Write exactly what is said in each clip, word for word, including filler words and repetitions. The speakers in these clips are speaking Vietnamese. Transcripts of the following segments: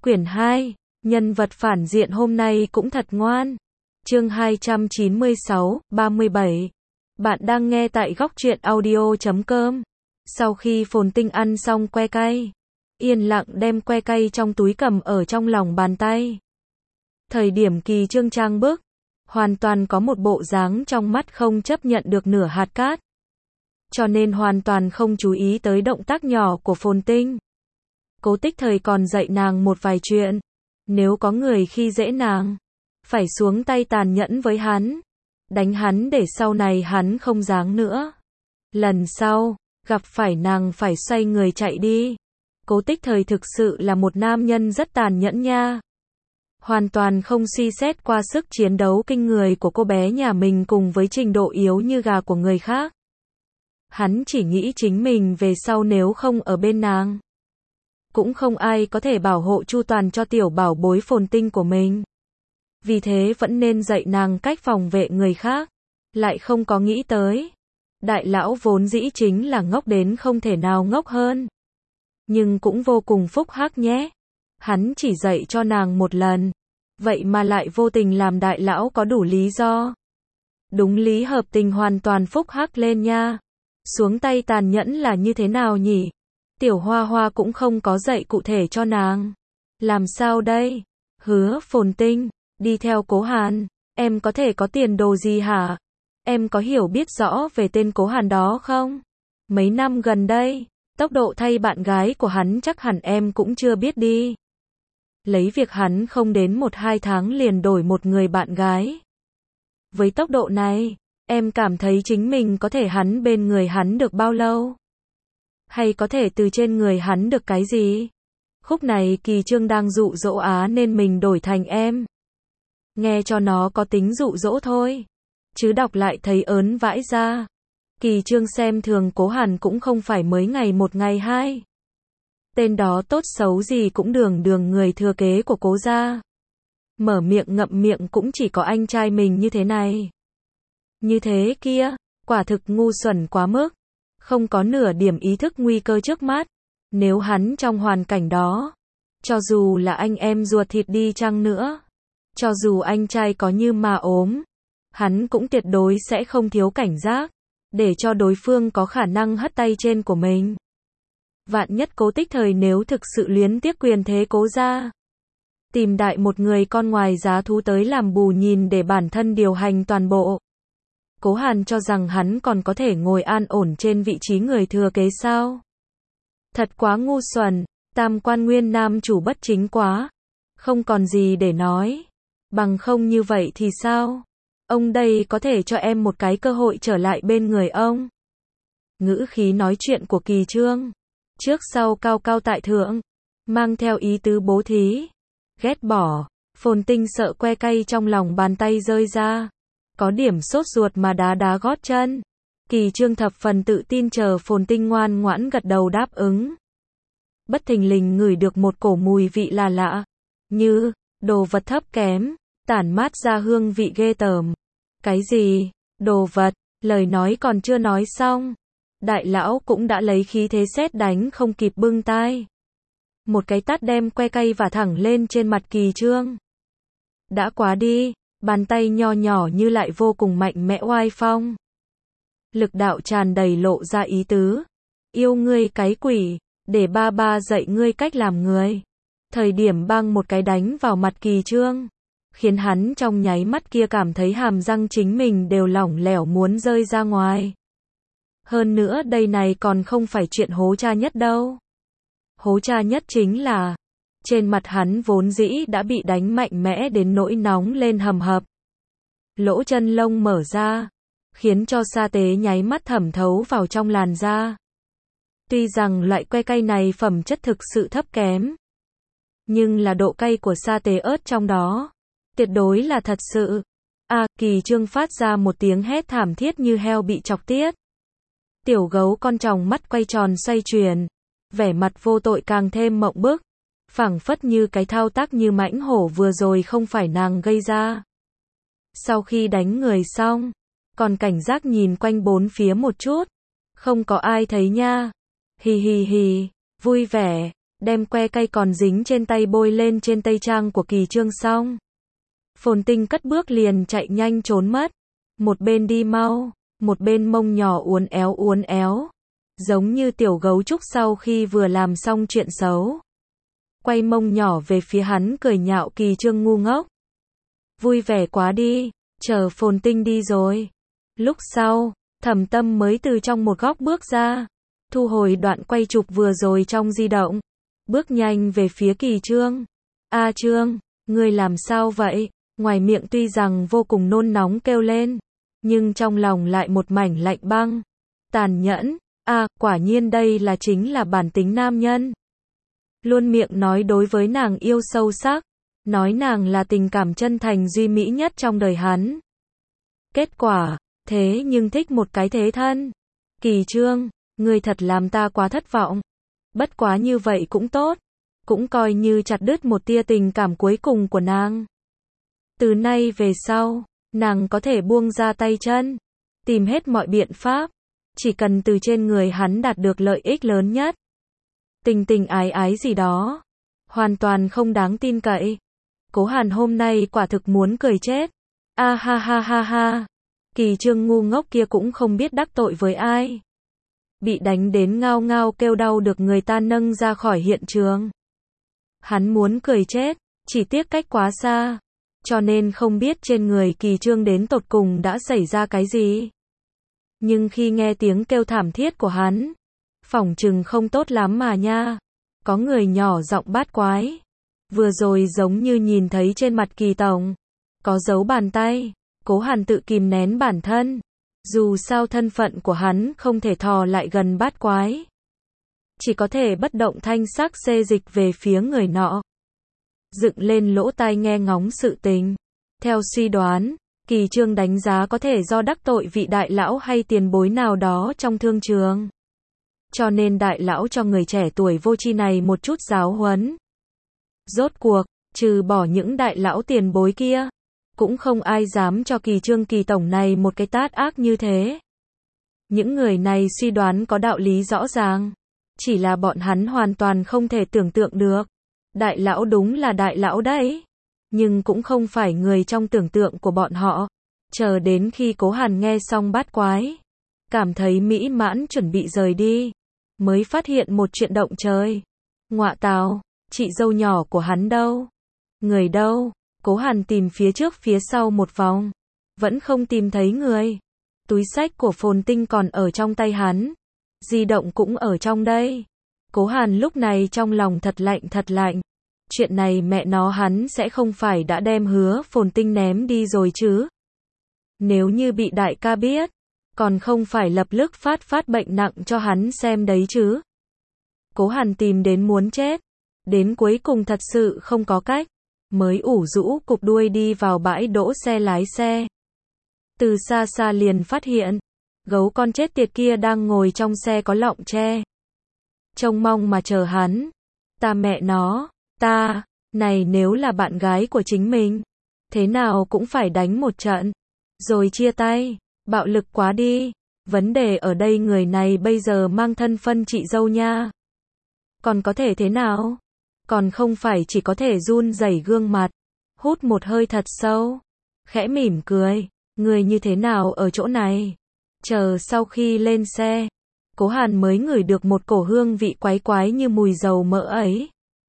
Quyển hai, nhân vật phản diện hôm nay cũng thật ngoan. Chương hai trăm chín mươi sáu, ba mươi bảy. Bạn đang nghe tại góc truyện audio chấm com. Sau khi Phồn Tinh ăn xong que cay, yên lặng đem que cay trong túi cầm ở trong lòng bàn tay. Thời điểm Kỳ Trương trang bức, hoàn toàn có một bộ dáng trong mắt không chấp nhận được nửa hạt cát. Cho nên hoàn toàn không chú ý tới động tác nhỏ của Phồn Tinh. Cố Tích Thời còn dạy nàng một vài chuyện. Nếu có người khi dễ nàng, phải xuống tay tàn nhẫn với hắn. Đánh hắn để sau này hắn không dáng nữa. Lần sau, gặp phải nàng phải xoay người chạy đi. Cố Tích Thời thực sự là một nam nhân rất tàn nhẫn nha. Hoàn toàn không suy xét qua sức chiến đấu kinh người của cô bé nhà mình cùng với trình độ yếu như gà của người khác. Hắn chỉ nghĩ chính mình về sau nếu không ở bên nàng, cũng không ai có thể bảo hộ chu toàn cho tiểu bảo bối Phồn Tinh của mình. Vì thế vẫn nên dạy nàng cách phòng vệ người khác. Lại không có nghĩ tới, đại lão vốn dĩ chính là ngốc đến không thể nào ngốc hơn. Nhưng cũng vô cùng phúc hắc nhé. Hắn chỉ dạy cho nàng một lần, vậy mà lại vô tình làm đại lão có đủ lý do. Đúng lý hợp tình hoàn toàn phúc hắc lên nha. Xuống tay tàn nhẫn là như thế nào nhỉ? Tiểu Hoa Hoa cũng không có dạy cụ thể cho nàng. Làm sao đây? Hứa Phồn Tinh, đi theo Cố Hàn, em có thể có tiền đồ gì hả? Em có hiểu biết rõ về tên Cố Hàn đó không? Mấy năm gần đây, tốc độ thay bạn gái của hắn chắc hẳn em cũng chưa biết đi. Lấy việc hắn không đến một hai tháng liền đổi một người bạn gái. Với tốc độ này, em cảm thấy chính mình có thể hắn bên người hắn được bao lâu? Hay có thể từ trên người hắn được cái gì? Khúc này Kỳ Trương đang dụ dỗ Á nên mình đổi thành em. Nghe cho nó có tính dụ dỗ thôi. Chứ đọc lại thấy ớn vãi ra. Kỳ Trương xem thường Cố Hàn cũng không phải mới ngày một ngày hai. Tên đó tốt xấu gì cũng đường đường người thừa kế của Cố gia. Mở miệng ngậm miệng cũng chỉ có anh trai mình như thế này. Như thế kia, quả thực ngu xuẩn quá mức. Không có nửa điểm ý thức nguy cơ trước mắt. Nếu hắn trong hoàn cảnh đó, cho dù là anh em ruột thịt đi chăng nữa, cho dù anh trai có như mà ốm, hắn cũng tuyệt đối sẽ không thiếu cảnh giác, để cho đối phương có khả năng hất tay trên của mình. Vạn nhất Cố Tích Thời nếu thực sự luyến tiếc quyền thế Cố gia, tìm đại một người con ngoài giá thú tới làm bù nhìn để bản thân điều hành toàn bộ. Cố Hàn cho rằng hắn còn có thể ngồi an ổn trên vị trí người thừa kế sao? Thật quá ngu xuẩn, tam quan nguyên nam chủ bất chính quá. Không còn gì để nói. Bằng không như vậy thì sao? Ông đây có thể cho em một cái cơ hội trở lại bên người ông. Ngữ khí nói chuyện của Kỳ Trương, trước sau cao cao tại thượng, mang theo ý tứ bố thí, ghét bỏ. Phồn Tinh sợ que cay trong lòng bàn tay rơi ra, có điểm sốt ruột mà đá đá gót chân. Kỳ Trương thập phần tự tin chờ Phồn Tinh ngoan ngoãn gật đầu đáp ứng. Bất thình lình ngửi được một cổ mùi vị là lạ, như đồ vật thấp kém, tản mát ra hương vị ghê tởm. Cái gì? Đồ vật? Lời nói còn chưa nói xong, đại lão cũng đã lấy khí thế sét đánh không kịp bưng tai. Một cái tát đem que cay vả thẳng lên trên mặt Kỳ Trương. Đã quá đi, bàn tay nho nhỏ như lại vô cùng mạnh mẽ oai phong. Lực đạo tràn đầy lộ ra ý tứ. Yêu ngươi cái quỷ, để ba ba dạy ngươi cách làm người. Thời điểm bang một cái đánh vào mặt Kỳ Trương, khiến hắn trong nháy mắt kia cảm thấy hàm răng chính mình đều lỏng lẻo muốn rơi ra ngoài. Hơn nữa đây này còn không phải chuyện hố cha nhất đâu. Hố cha nhất chính là, trên mặt hắn vốn dĩ đã bị đánh mạnh mẽ đến nỗi nóng lên hầm hập. Lỗ chân lông mở ra, khiến cho sa tế nháy mắt thẩm thấu vào trong làn da. Tuy rằng loại que cay này phẩm chất thực sự thấp kém, nhưng là độ cay của sa tế ớt trong đó, tuyệt đối là thật sự. À, Kỳ Trương phát ra một tiếng hét thảm thiết như heo bị chọc tiết. Tiểu gấu con tròng mắt quay tròn xoay chuyển, vẻ mặt vô tội càng thêm mộng bức, phảng phất như cái thao tác như mãnh hổ vừa rồi không phải nàng gây ra. Sau khi đánh người xong, còn cảnh giác nhìn quanh bốn phía một chút, không có ai thấy nha. Hì hì hì, vui vẻ, đem que cay còn dính trên tay bôi lên trên tây trang của Kỳ Trương xong. Phồn Tinh cất bước liền chạy nhanh trốn mất. Một bên đi mau, một bên mông nhỏ uốn éo uốn éo. Giống như tiểu gấu trúc sau khi vừa làm xong chuyện xấu. Quay mông nhỏ về phía hắn cười nhạo Kỳ Trương ngu ngốc. Vui vẻ quá đi, chờ Phồn Tinh đi rồi. Lúc sau, Thẩm Tâm mới từ trong một góc bước ra. Thu hồi đoạn quay chụp vừa rồi trong di động. Bước nhanh về phía Kỳ Trương. A Trương, ngươi làm sao vậy? Ngoài miệng tuy rằng vô cùng nôn nóng kêu lên. Nhưng trong lòng lại một mảnh lạnh băng. Tàn nhẫn. À, quả nhiên đây là chính là bản tính nam nhân. Luôn miệng nói đối với nàng yêu sâu sắc. Nói nàng là tình cảm chân thành duy mỹ nhất trong đời hắn. Kết quả, thế nhưng thích một cái thế thân. Kỳ Trương, ngươi thật làm ta quá thất vọng. Bất quá như vậy cũng tốt. Cũng coi như chặt đứt một tia tình cảm cuối cùng của nàng. Từ nay về sau, nàng có thể buông ra tay chân. Tìm hết mọi biện pháp. Chỉ cần từ trên người hắn đạt được lợi ích lớn nhất. Tình tình ái ái gì đó. Hoàn toàn không đáng tin cậy. Cố Hàn hôm nay quả thực muốn cười chết. A ha ha ha ha. Kỳ Trương ngu ngốc kia cũng không biết đắc tội với ai. Bị đánh đến ngao ngao kêu đau được người ta nâng ra khỏi hiện trường. Hắn muốn cười chết, chỉ tiếc cách quá xa. Cho nên không biết trên người Kỳ Trương đến tột cùng đã xảy ra cái gì. Nhưng khi nghe tiếng kêu thảm thiết của hắn, phỏng chừng không tốt lắm mà nha. Có người nhỏ giọng bát quái. Vừa rồi giống như nhìn thấy trên mặt Kỳ tổng. Có dấu bàn tay. Cố Hàn tự kìm nén bản thân. Dù sao thân phận của hắn không thể thò lại gần bát quái. Chỉ có thể bất động thanh sắc xê dịch về phía người nọ. Dựng lên lỗ tai nghe ngóng sự tình. Theo suy đoán, Kỳ Trương đánh giá có thể do đắc tội vị đại lão hay tiền bối nào đó trong thương trường. Cho nên đại lão cho người trẻ tuổi vô tri này một chút giáo huấn. Rốt cuộc, trừ bỏ những đại lão tiền bối kia, cũng không ai dám cho Kỳ Trương Kỳ tổng này một cái tát ác như thế. Những người này suy đoán có đạo lý rõ ràng. Chỉ là bọn hắn hoàn toàn không thể tưởng tượng được. Đại lão đúng là đại lão đấy. Nhưng cũng không phải người trong tưởng tượng của bọn họ. Chờ đến khi Cố Hàn nghe xong bát quái. Cảm thấy mỹ mãn chuẩn bị rời đi. Mới phát hiện một chuyện động trời. Ngọa tào, chị dâu nhỏ của hắn đâu? Người đâu? Cố Hàn tìm phía trước phía sau một vòng. Vẫn không tìm thấy người. Túi xách của Phồn Tinh còn ở trong tay hắn. Di động cũng ở trong đây. Cố Hàn lúc này trong lòng thật lạnh thật lạnh. Chuyện này mẹ nó hắn sẽ không phải đã đem Hứa Phồn Tinh ném đi rồi chứ. Nếu như bị đại ca biết, còn không phải lập tức phát phát bệnh nặng cho hắn xem đấy chứ. Cố Hàn tìm đến muốn chết. Đến cuối cùng thật sự không có cách. Mới ủ rũ cục đuôi đi vào bãi đỗ xe lái xe. Từ xa xa liền phát hiện. Gấu con chết tiệt kia đang ngồi trong xe có lọng tre. Trông mong mà chờ hắn. Ta mẹ nó, ta, này nếu là bạn gái của chính mình. Thế nào cũng phải đánh một trận. Rồi chia tay, bạo lực quá đi. Vấn đề ở đây người này bây giờ mang thân phân chị dâu nha. Còn có thể thế nào? Còn không phải chỉ có thể run rẩy gương mặt. Hút một hơi thật sâu. Khẽ mỉm cười. Người như thế nào ở chỗ này? Chờ sau khi lên xe, Cố Hàn mới ngửi được một cổ hương vị quái quái như mùi dầu mỡ ấy.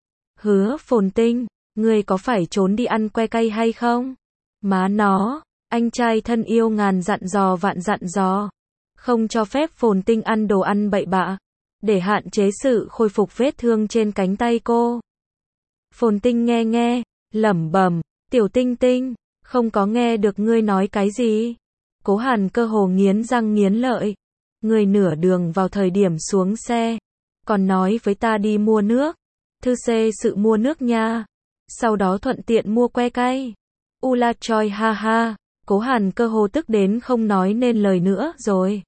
Hứa Phồn Tinh, ngươi có phải trốn đi ăn que cay hay không? Má nó, anh trai thân yêu ngàn dặn dò vạn dặn dò. Không cho phép Phồn Tinh ăn đồ ăn bậy bạ. Để hạn chế sự khôi phục vết thương trên cánh tay cô. Phồn Tinh nghe nghe, lẩm bẩm, tiểu Tinh Tinh, không có nghe được ngươi nói cái gì. Cố Hàn cơ hồ nghiến răng nghiến lợi. Ngươi nửa đường vào thời điểm xuống xe, còn nói với ta đi mua nước. Thư xê sự mua nước nha. Sau đó thuận tiện mua que cay. Ula choi ha ha. Cố Hàn cơ hồ tức đến không nói nên lời nữa rồi.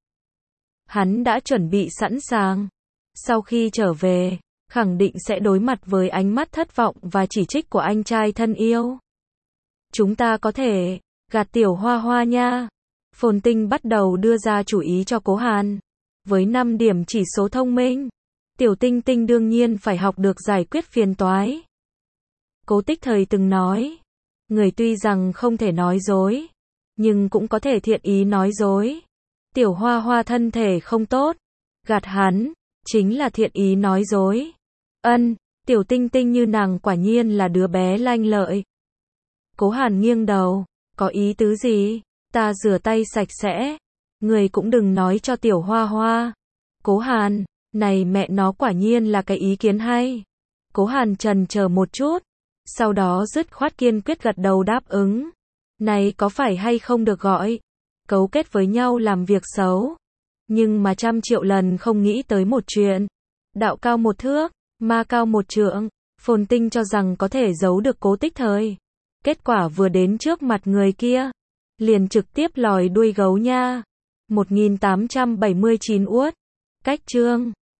Hắn đã chuẩn bị sẵn sàng. Sau khi trở về, khẳng định sẽ đối mặt với ánh mắt thất vọng và chỉ trích của anh trai thân yêu. Chúng ta có thể gạt tiểu Hoa Hoa nha. Phồn Tinh bắt đầu đưa ra chủ ý cho Cố Hàn. Với năm điểm chỉ số thông minh, Tiểu Tinh Tinh đương nhiên phải học được giải quyết phiền toái. Cố Tích Thời từng nói, người tuy rằng không thể nói dối, nhưng cũng có thể thiện ý nói dối. Tiểu Hoa Hoa thân thể không tốt, gạt hắn, chính là thiện ý nói dối. Ân, Tiểu Tinh Tinh như nàng quả nhiên là đứa bé lanh lợi. Cố Hàn nghiêng đầu, có ý tứ gì? Ta rửa tay sạch sẽ, người cũng đừng nói cho Tiểu Hoa Hoa. Cố Hàn, này mẹ nó quả nhiên là cái ý kiến hay. Cố Hàn chần chờ một chút, sau đó dứt khoát kiên quyết gật đầu đáp ứng. Này có phải hay không được gọi cấu kết với nhau làm việc xấu. Nhưng mà trăm triệu lần không nghĩ tới một chuyện. Đạo cao một thước, ma cao một trượng, Phồn Tinh cho rằng có thể giấu được Cố Tích Thời. Kết quả vừa đến trước mặt người kia, liền trực tiếp lòi đuôi gấu nha. một nghìn tám trăm bảy mươi chín uất. Cách chương